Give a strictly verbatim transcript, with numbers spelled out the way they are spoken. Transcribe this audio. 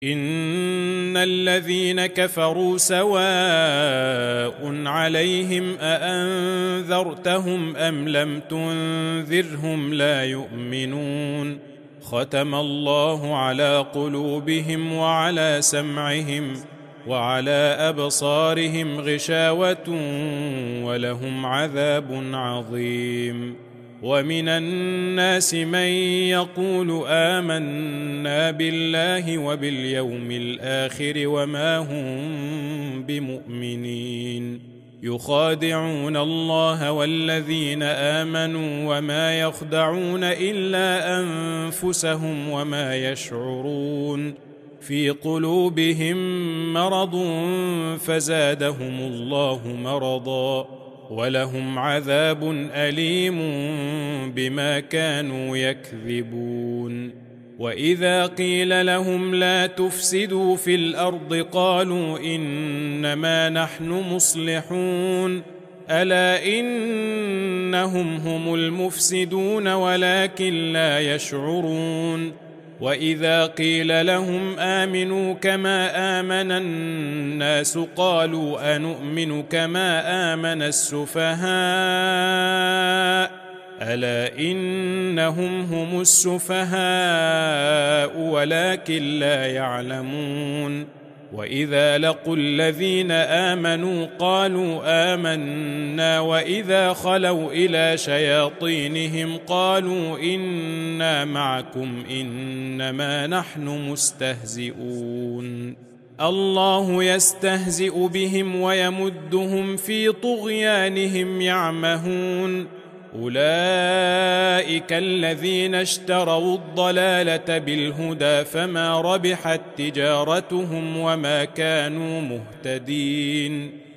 إن الذين كفروا سواء عليهم أأنذرتهم أم لم تنذرهم لا يؤمنون ختم الله على قلوبهم وعلى سمعهم وعلى أبصارهم غشاوة ولهم عذاب عظيم. ومن الناس من يقول آمنا بالله وباليوم الآخر وما هم بمؤمنين يخادعون الله والذين آمنوا وما يخدعون إلا أنفسهم وما يشعرون في قلوبهم مرض فزادهم الله مرضا ولهم عذاب أليم بما كانوا يكذبون. وإذا قيل لهم لا تفسدوا في الأرض قالوا إنما نحن مصلحون ألا إنهم هم المفسدون ولكن لا يشعرون. وإذا قيل لهم آمنوا كما آمن الناس قالوا أنؤمن كما آمن السفهاء ألا إنهم هم السفهاء ولكن لا يعلمون. وإذا لقوا الذين آمنوا قالوا آمنا وإذا خلوا إلى شياطينهم قالوا إنا معكم إنما نحن مستهزئون الله يستهزئ بهم ويمدهم في طغيانهم يعمهون أولئك الذين اشتروا الضلالة بالهدى فما ربحت تجارتهم وما كانوا مهتدين.